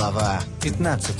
Глава 15.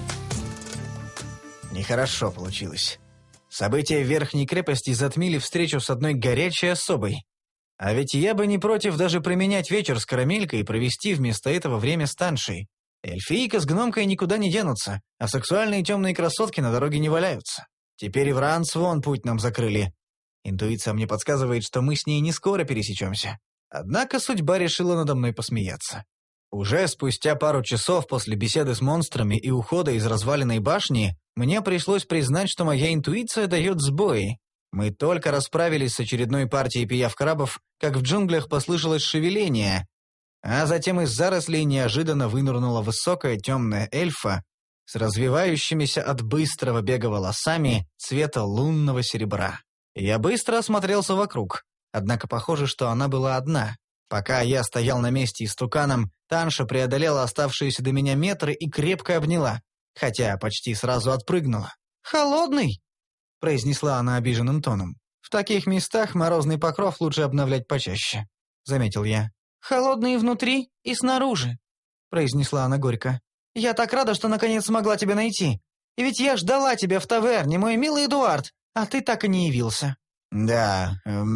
Нехорошо получилось. События в Верхней крепости затмили встречу с одной горячей особой. А ведь я бы не против даже применять вечер с карамелькой и провести вместо этого время с Таншей. Эльфийка с гномкой никуда не денутся, а сексуальные темные красотки на дороге не валяются. Теперь и в Ранс вон путь нам закрыли. Интуиция мне подсказывает, что мы с ней не скоро пересечемся. Однако судьба решила надо мной посмеяться. Уже спустя пару часов после беседы с монстрами и ухода из разваленной башни, мне пришлось признать, что моя интуиция дает сбои. Мы только расправились с очередной партией пиявк-крабов, как в джунглях послышалось шевеление, а затем из зарослей неожиданно вынырнула высокая темная эльфа с развивающимися от быстрого бега волосами цвета лунного серебра. Я быстро осмотрелся вокруг, однако похоже, что она была одна. Пока я стоял на месте истуканом, Танша преодолела оставшиеся до меня метры и крепко обняла, хотя почти сразу отпрыгнула. «Холодный!» — произнесла она обиженным тоном. «В таких местах морозный покров лучше обновлять почаще», — заметил я. «Холодный внутри и снаружи», — произнесла она горько. «Я так рада, что наконец смогла тебя найти. И ведь я ждала тебя в таверне, мой милый Эдуард, а ты так и не явился». «Да,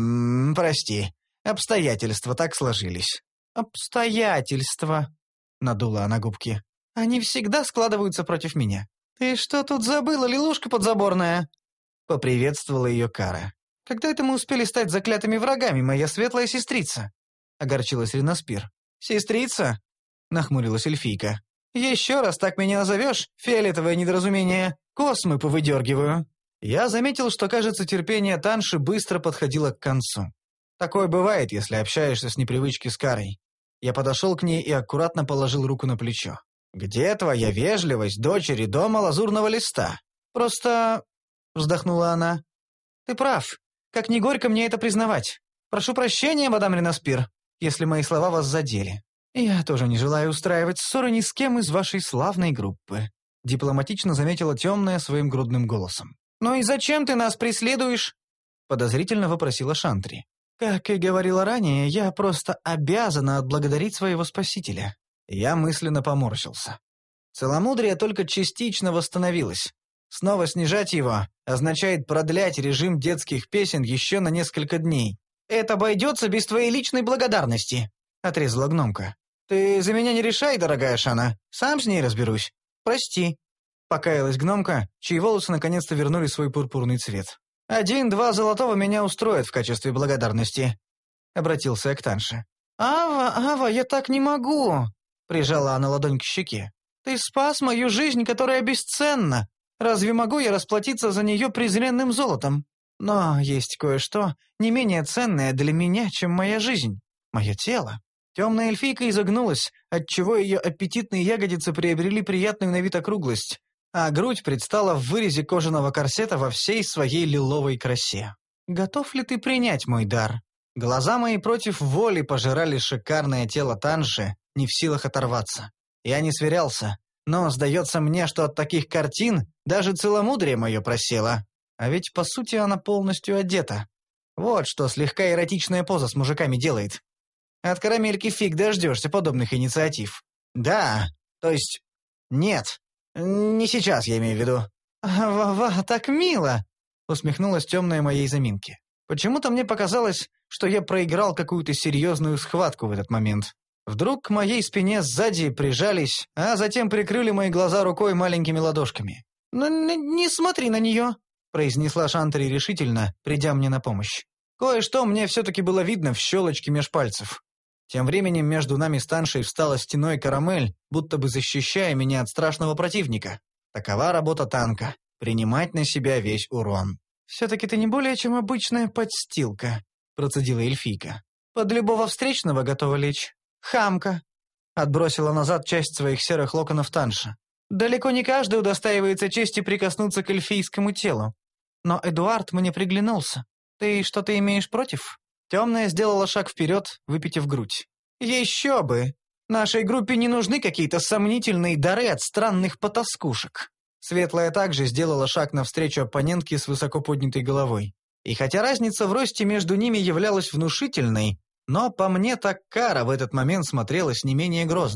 прости. Обстоятельства так сложились». «Обстоятельства», — надула она губки. «Они всегда складываются против меня». «Ты что тут забыла, лилушка подзаборная?» — поприветствовала ее Кара. «Когда это мы успели стать заклятыми врагами, моя светлая сестрица?» — огорчилась Риноспир. «Сестрица?» — нахмурилась эльфийка. «Еще раз так меня назовешь, фиолетовое недоразумение, космы повыдергиваю». Я заметил, что, кажется, терпение Танши быстро подходило к концу. Такое бывает, если общаешься с непривычки с Карой. Я подошел к ней и аккуратно положил руку на плечо. «Где твоя вежливость, дочери дома лазурного листа?» «Просто...» — вздохнула она. «Ты прав. Как ни горько мне это признавать. Прошу прощения, мадам Риноспир, если мои слова вас задели. Я тоже не желаю устраивать ссоры ни с кем из вашей славной группы», — дипломатично заметила темная своим грудным голосом. «Ну и зачем ты нас преследуешь?» — подозрительно вопросила Шантри. «Как и говорила ранее, я просто обязана отблагодарить своего спасителя». Я мысленно поморщился. Целомудрие только частично восстановилось. Снова снижать его означает продлять режим детских песен еще на несколько дней. «Это обойдется без твоей личной благодарности», — отрезала гномка. «Ты за меня не решай, дорогая Шана. Сам с ней разберусь. Прости», — покаялась гномка, чьи волосы наконец-то вернули свой пурпурный цвет. 1-2 золотого меня устроят в качестве благодарности», — обратился я к Танше. «Ава, я так не могу», — прижала она ладонь к щеке. «Ты спас мою жизнь, которая бесценна. Разве могу я расплатиться за нее презренным золотом? Но есть кое-что не менее ценное для меня, чем моя жизнь. Мое тело». Темная эльфийка изогнулась, отчего ее аппетитные ягодицы приобрели приятную на вид округлость, а грудь предстала в вырезе кожаного корсета во всей своей лиловой красе. «Готов ли ты принять мой дар?» Глаза мои против воли пожирали шикарное тело Танши, не в силах оторваться. Я не сверялся, но сдается мне, что от таких картин даже целомудрие мое просело. А ведь, по сути, она полностью одета. Вот что слегка эротичная поза с мужиками делает. От карамельки фиг дождешься подобных инициатив. Да, то есть... Нет. Не сейчас, я имею в виду. «Ва-ва, так мило!» — усмехнулась темная моей заминки. Почему-то мне показалось, что я проиграл какую-то серьезную схватку в этот момент. Вдруг к моей спине сзади прижались, а затем прикрыли мои глаза рукой маленькими ладошками. «Ну, не смотри на нее!» — произнесла Шантри решительно, придя мне на помощь. Кое-что мне все-таки было видно в щелочке меж пальцев. Тем временем между нами с Таншей встала стеной карамель, будто бы защищая меня от страшного противника. Такова работа танка — принимать на себя весь урон. «Все-таки ты не более чем обычная подстилка», — процедила эльфийка. «Под любого встречного готова лечь. Хамка», — отбросила назад часть своих серых локонов Танша. «Далеко не каждый удостаивается чести прикоснуться к эльфийскому телу. Но Эдуард мне приглянулся. Ты что-то имеешь против?» Темная сделала шаг вперед, выпитив грудь. «Еще бы! Нашей группе не нужны какие-то сомнительные дары от странных потаскушек». Светлая также сделала шаг навстречу оппонентке с высоко поднятой головой. И хотя разница в росте между ними являлась внушительной, но по мне так Кара в этот момент смотрелась не менее грозно.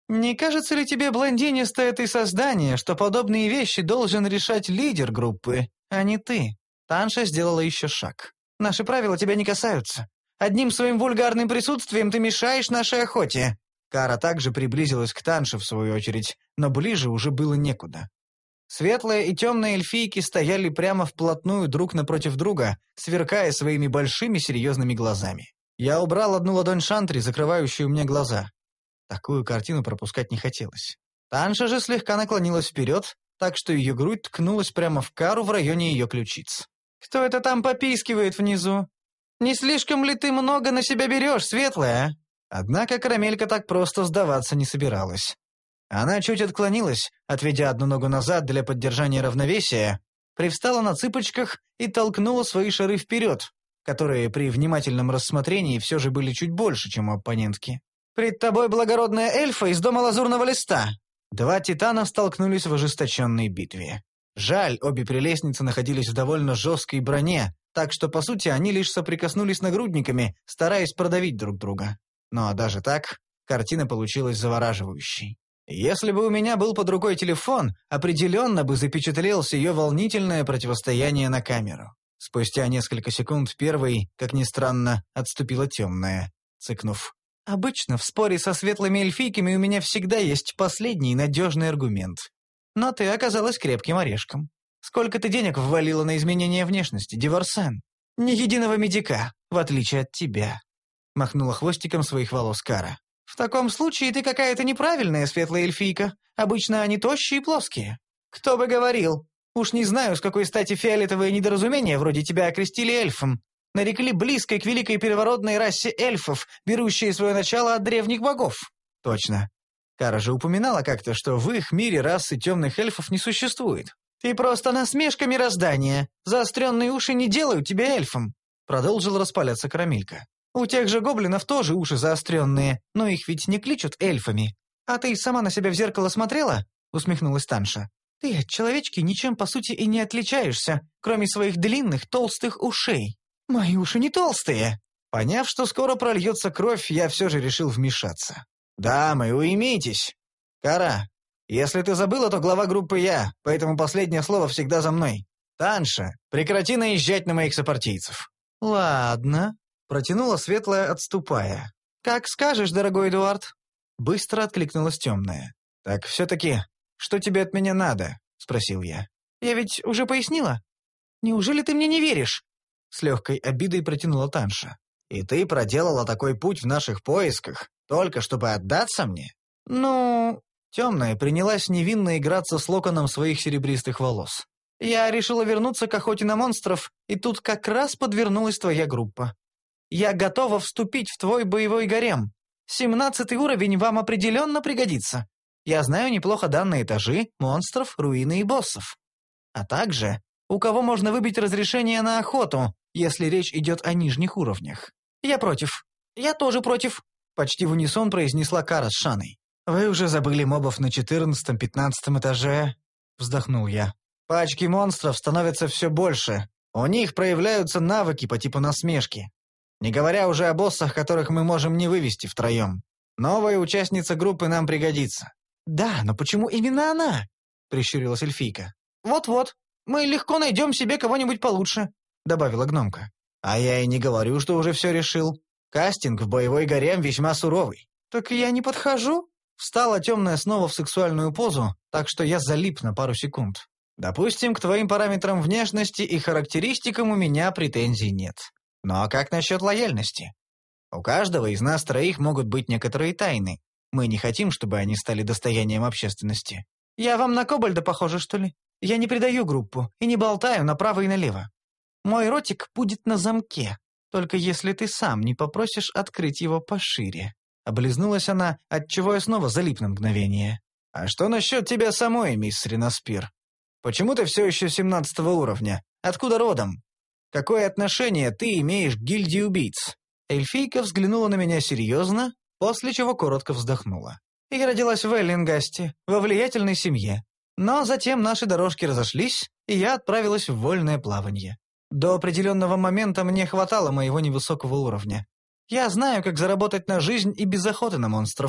«Не кажется ли тебе, блондинистое ты создание, что подобные вещи должен решать лидер группы, а не ты?» Танша сделала еще шаг. «Наши правила тебя не касаются. Одним своим вульгарным присутствием ты мешаешь нашей охоте». Кара также приблизилась к Танше в свою очередь, но ближе уже было некуда. Светлая и темная эльфийки стояли прямо вплотную друг напротив друга, сверкая своими большими серьезными глазами. Я убрал одну ладонь Шантри, закрывающую мне глаза. Такую картину пропускать не хотелось. Танша же слегка наклонилась вперед, так что ее грудь ткнулась прямо в Кару в районе ее ключиц. «Кто это там попискивает внизу? Не слишком ли ты много на себя берешь, Светлая?» Однако Карамелька так просто сдаваться не собиралась. Она чуть отклонилась, отведя одну ногу назад для поддержания равновесия, привстала на цыпочках и толкнула свои шары вперед, которые при внимательном рассмотрении все же были чуть больше, чем у оппонентки. «Пред тобой благородная эльфа из дома Лазурного Листа!» Два титана столкнулись в ожесточенной битве. Жаль, обе прелестницы находились в довольно жесткой броне, так что, по сути, они лишь соприкоснулись нагрудниками, стараясь продавить друг друга. Но даже так, картина получилась завораживающей. Если бы у меня был под рукой телефон, определенно бы запечатлелось ее волнительное противостояние на камеру. Спустя несколько секунд первой, как ни странно, отступила темная, цыкнув. «Обычно в споре со светлыми эльфийками у меня всегда есть последний надежный аргумент. Но ты оказалась крепким орешком. Сколько ты денег ввалила на изменение внешности, Диворсан? Ни единого медика, в отличие от тебя». Махнула хвостиком своих волос Кара. «В таком случае ты какая-то неправильная светлая эльфийка. Обычно они тощие и плоские». «Кто бы говорил? Уж не знаю, с какой стати фиолетовые недоразумения вроде тебя окрестили эльфом. Нарекли близкой к великой первородной расе эльфов, берущей свое начало от древних богов». «Точно. Кара же упоминала как-то, что в их мире расы темных эльфов не существует». «Ты просто насмешка мироздания. Заостренные уши не делают тебя эльфом», — продолжил распаляться Карамелька. «У тех же гоблинов тоже уши заостренные, но их ведь не кличут эльфами. А ты сама на себя в зеркало смотрела?» — усмехнулась Танша. «Ты от человечки ничем по сути и не отличаешься, кроме своих длинных толстых ушей». «Мои уши не толстые!» Поняв, что скоро прольется кровь, я все же решил вмешаться. «Дамы, уймитесь! Кара, если ты забыла, то глава группы я, поэтому последнее слово всегда за мной. Танша, прекрати наезжать на моих сопартийцев». «Ладно», — протянула Светлая, отступая. «Как скажешь, дорогой Эдуард». Быстро откликнулась темная. «Так все-таки, что тебе от меня надо?» — спросил я. «Я ведь уже пояснила. Неужели ты мне не веришь?» С легкой обидой протянула Танша. «И ты проделала такой путь в наших поисках, только чтобы отдаться мне?» «Ну...» Темная принялась невинно играться с локоном своих серебристых волос. «Я решила вернуться к охоте на монстров, и тут как раз подвернулась твоя группа. Я готова вступить в твой боевой гарем. 17-й уровень вам определенно пригодится. Я знаю неплохо данные этажи, монстров, руины и боссов. А также, у кого можно выбить разрешение на охоту, если речь идет о нижних уровнях. Я против. Я тоже против», — почти в унисон произнесла Кара с Шаной. «Вы уже забыли мобов на 14-15 этаже?» — вздохнул я. «Пачки монстров становятся все больше. У них проявляются навыки по типу насмешки. Не говоря уже о боссах, которых мы можем не вывести втроем. Новая участница группы нам пригодится». «Да, но почему именно она?» — прищурилась эльфийка. «Вот-вот, мы легко найдем себе кого-нибудь получше», — добавила гномка. «А я и не говорю, что уже все решил. Кастинг в боевой гарем весьма суровый». «Так я не подхожу?» Встала темная снова в сексуальную позу, так что я залип на пару секунд. «Допустим, к твоим параметрам внешности и характеристикам у меня претензий нет. Но как насчет лояльности? У каждого из нас троих могут быть некоторые тайны. Мы не хотим, чтобы они стали достоянием общественности». «Я вам на Кобальда похожа, что ли? Я не предаю группу и не болтаю направо и налево. Мой ротик будет на замке, только если ты сам не попросишь открыть его пошире». Облизнулась она, отчего я снова залип на мгновение. «А что насчет тебя самой, мисс Ренаспир? Почему ты все еще 17-го уровня? Откуда родом? Какое отношение ты имеешь к гильдии убийц?» Эльфийка взглянула на меня серьезно, после чего коротко вздохнула. «Я родилась в Эллингасте, во влиятельной семье. Но затем наши дорожки разошлись, и я отправилась в вольное плавание. До определенного момента мне хватало моего невысокого уровня. Я знаю, как заработать на жизнь и без охоты на монстров.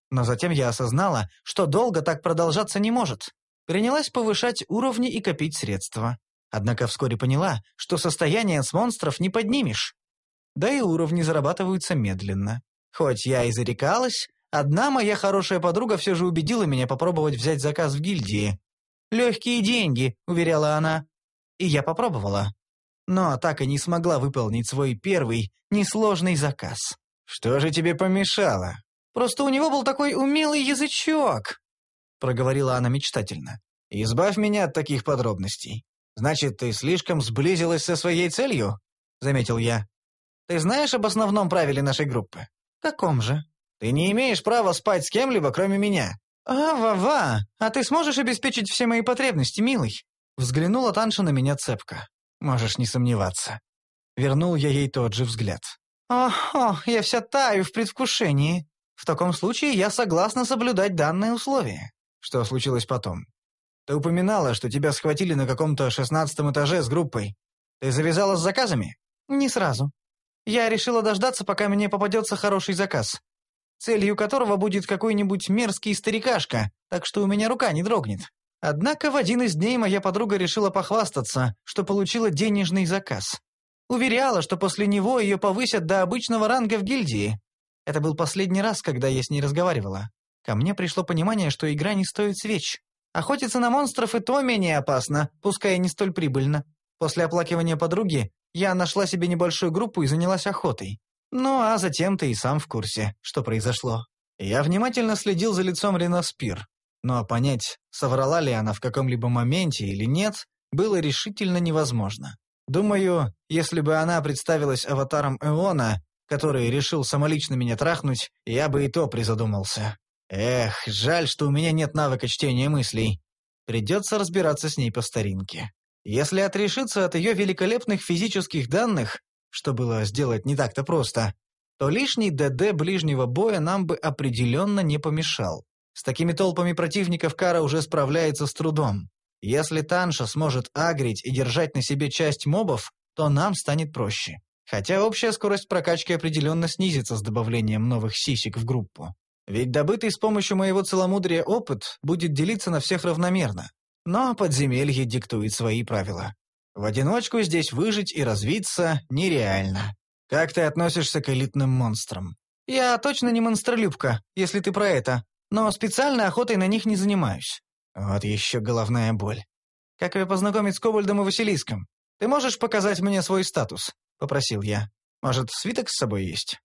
Но затем я осознала, что долго так продолжаться не может. Принялась повышать уровни и копить средства. Однако вскоре поняла, что состояние с монстров не поднимешь. Да и уровни зарабатываются медленно. Хоть я и зарекалась, одна моя хорошая подруга все же убедила меня попробовать взять заказ в гильдии. «Легкие деньги», — уверяла она. И я попробовала. Но так и не смогла выполнить свой первый, несложный заказ. «Что же тебе помешало?» «Просто у него был такой умелый язычок», — проговорила она мечтательно. «Избавь меня от таких подробностей. Значит, ты слишком сблизилась со своей целью?» — заметил я. «Ты знаешь об основном правиле нашей группы?» «Каком же?» «Ты не имеешь права спать с кем-либо, кроме меня». «Ва-ва, а ты сможешь обеспечить все мои потребности, милый?» Взглянула Танша на меня цепко. «Можешь не сомневаться». Вернул я ей тот же взгляд. «Ого, я вся таю в предвкушении. В таком случае я согласна соблюдать данные условия». «Что случилось потом?» «Ты упоминала, что тебя схватили на каком-то 16-м этаже с группой. Ты завязала с заказами?» «Не сразу. Я решила дождаться, пока мне попадется хороший заказ, целью которого будет какой-нибудь мерзкий старикашка, так что у меня рука не дрогнет. Однако в один из дней моя подруга решила похвастаться, что получила денежный заказ. Уверяла, что после него ее повысят до обычного ранга в гильдии. Это был последний раз, когда я с ней разговаривала. Ко мне пришло понимание, что игра не стоит свеч. Охотиться на монстров и то менее опасно, пускай и не столь прибыльно. После оплакивания подруги я нашла себе небольшую группу и занялась охотой. Ну а затем ты и сам в курсе, что произошло. Я внимательно следил за лицом Реноспир, но понять, соврала ли она в каком-либо моменте или нет, было решительно невозможно. Думаю, если бы она представилась аватаром Эона, который решил самолично меня трахнуть, я бы и то призадумался. Эх, жаль, что у меня нет навыка чтения мыслей. Придется разбираться с ней по старинке. Если отрешиться от ее великолепных физических данных, что было сделать не так-то просто, то лишний ДД ближнего боя нам бы определенно не помешал. С такими толпами противников Кара уже справляется с трудом. Если Танша сможет агрить и держать на себе часть мобов, то нам станет проще. Хотя общая скорость прокачки определенно снизится с добавлением новых сисек в группу. Ведь добытый с помощью моего целомудрия опыт будет делиться на всех равномерно. Но подземелье диктует свои правила. В одиночку здесь выжить и развиться нереально. Как ты относишься к элитным монстрам? Я точно не монстролюбка, если ты про это, но специальной охотой на них не занимаюсь. Вот еще головная боль. Как ее познакомить с Кобальдом и Василиском? Ты можешь показать мне свой статус? Попросил я. Может, свиток с собой есть?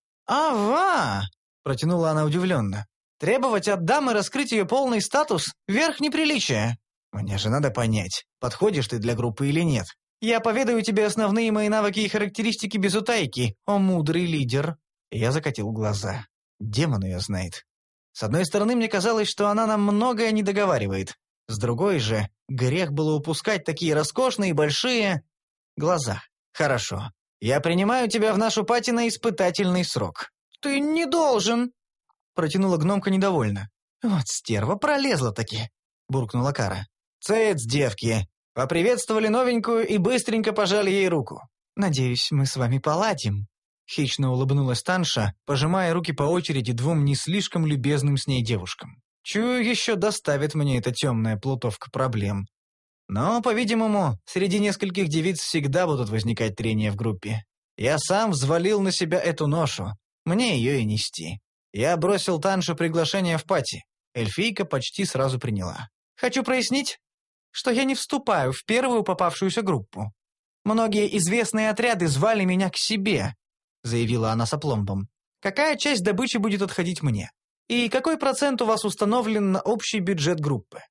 «Ава!» — протянула она удивленно. «Требовать от дамы раскрыть ее полный статус — верх неприличия». «Мне же надо понять, подходишь ты для группы или нет. Я поведаю тебе основные мои навыки и характеристики без утайки, о мудрый лидер». Я закатил глаза. Демон ее знает. С одной стороны, мне казалось, что она нам многое не договаривает. С другой же, грех было упускать такие роскошные большие глаза. «Хорошо. Я принимаю тебя в нашу пати на испытательный срок». «Ты не должен!» — протянула гномка недовольно. «Вот стерва пролезла-таки!» — буркнула Кара. «Цец, девки!» Поприветствовали новенькую и быстренько пожали ей руку. «Надеюсь, мы с вами поладим», — хищно улыбнулась Танша, пожимая руки по очереди двум не слишком любезным с ней девушкам. Чую, еще доставит мне эта темная плутовка проблем. Но, по-видимому, среди нескольких девиц всегда будут возникать трения в группе. Я сам взвалил на себя эту ношу. Мне ее и нести. Я бросил Танше приглашение в пати. Эльфийка почти сразу приняла. «Хочу прояснить, что я не вступаю в первую попавшуюся группу. Многие известные отряды звали меня к себе», — заявила она с опломбом. «Какая часть добычи будет отходить мне? И какой процент у вас установлен на общий бюджет группы?»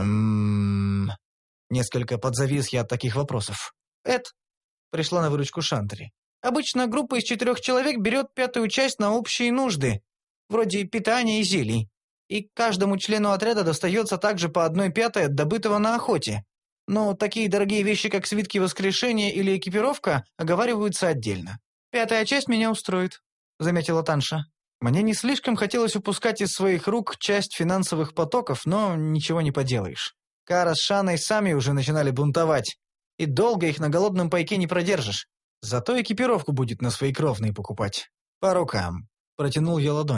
Несколько подзавис я от таких вопросов. Пришла на выручку Шантри. «Обычно группа из 4 человек берет 1/5 часть на общие нужды, вроде питания и зелий. И каждому члену отряда достается также по 1/5 от добытого на охоте. Но такие дорогие вещи, как свитки воскрешения или экипировка, оговариваются отдельно. 1/5 часть меня устроит», — заметила Танша. Мне не слишком хотелось упускать из своих рук часть финансовых потоков, но ничего не поделаешь. Кара с Шаной сами уже начинали бунтовать, и долго их на голодном пайке не продержишь. Зато экипировку будет на свои кровные покупать. «По рукам», — протянул я ладонь.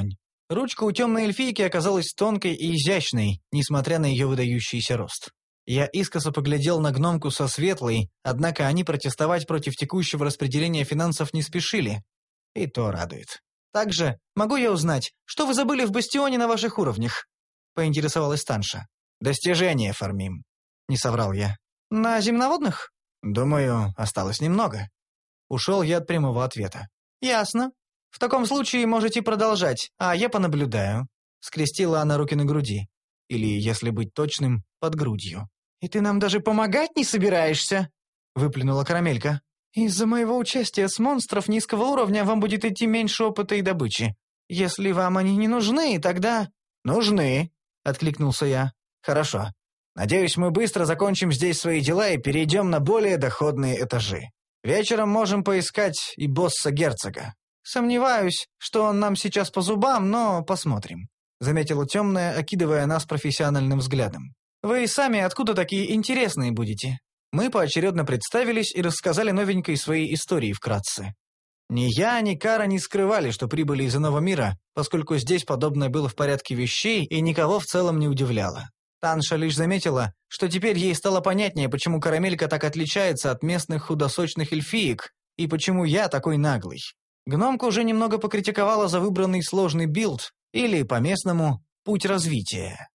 Ручка у темной эльфийки оказалась тонкой и изящной, несмотря на ее выдающийся рост. Я искоса поглядел на гномку со светлой, однако они протестовать против текущего распределения финансов не спешили. И то радует. «Также, могу я узнать, что вы забыли в бастионе на ваших уровнях?» — поинтересовалась Танша. «Достижения фармим», — не соврал я. «На земноводных?» «Думаю, осталось немного». Ушел я от прямого ответа. «Ясно. В таком случае можете продолжать, а я понаблюдаю». Скрестила она руки на груди. Или, если быть точным, под грудью. «И ты нам даже помогать не собираешься?» — выплюнула Карамелька. «Из-за моего участия с монстров низкого уровня вам будет идти меньше опыта и добычи. Если вам они не нужны, тогда...» «Нужны», — откликнулся я. «Хорошо. Надеюсь, мы быстро закончим здесь свои дела и перейдем на более доходные этажи. Вечером можем поискать и босса-герцога». «Сомневаюсь, что он нам сейчас по зубам, но посмотрим», — заметила темная, окидывая нас профессиональным взглядом. «Вы сами откуда такие интересные будете?» Мы поочередно представились и рассказали новенькой свои истории вкратце. Ни я, ни Кара не скрывали, что прибыли из иного мира, поскольку здесь подобное было в порядке вещей и никого в целом не удивляло. Танша лишь заметила, что теперь ей стало понятнее, почему Карамелька так отличается от местных худосочных эльфиек и почему я такой наглый. Гномка уже немного покритиковала за выбранный сложный билд, или, по-местному, путь развития.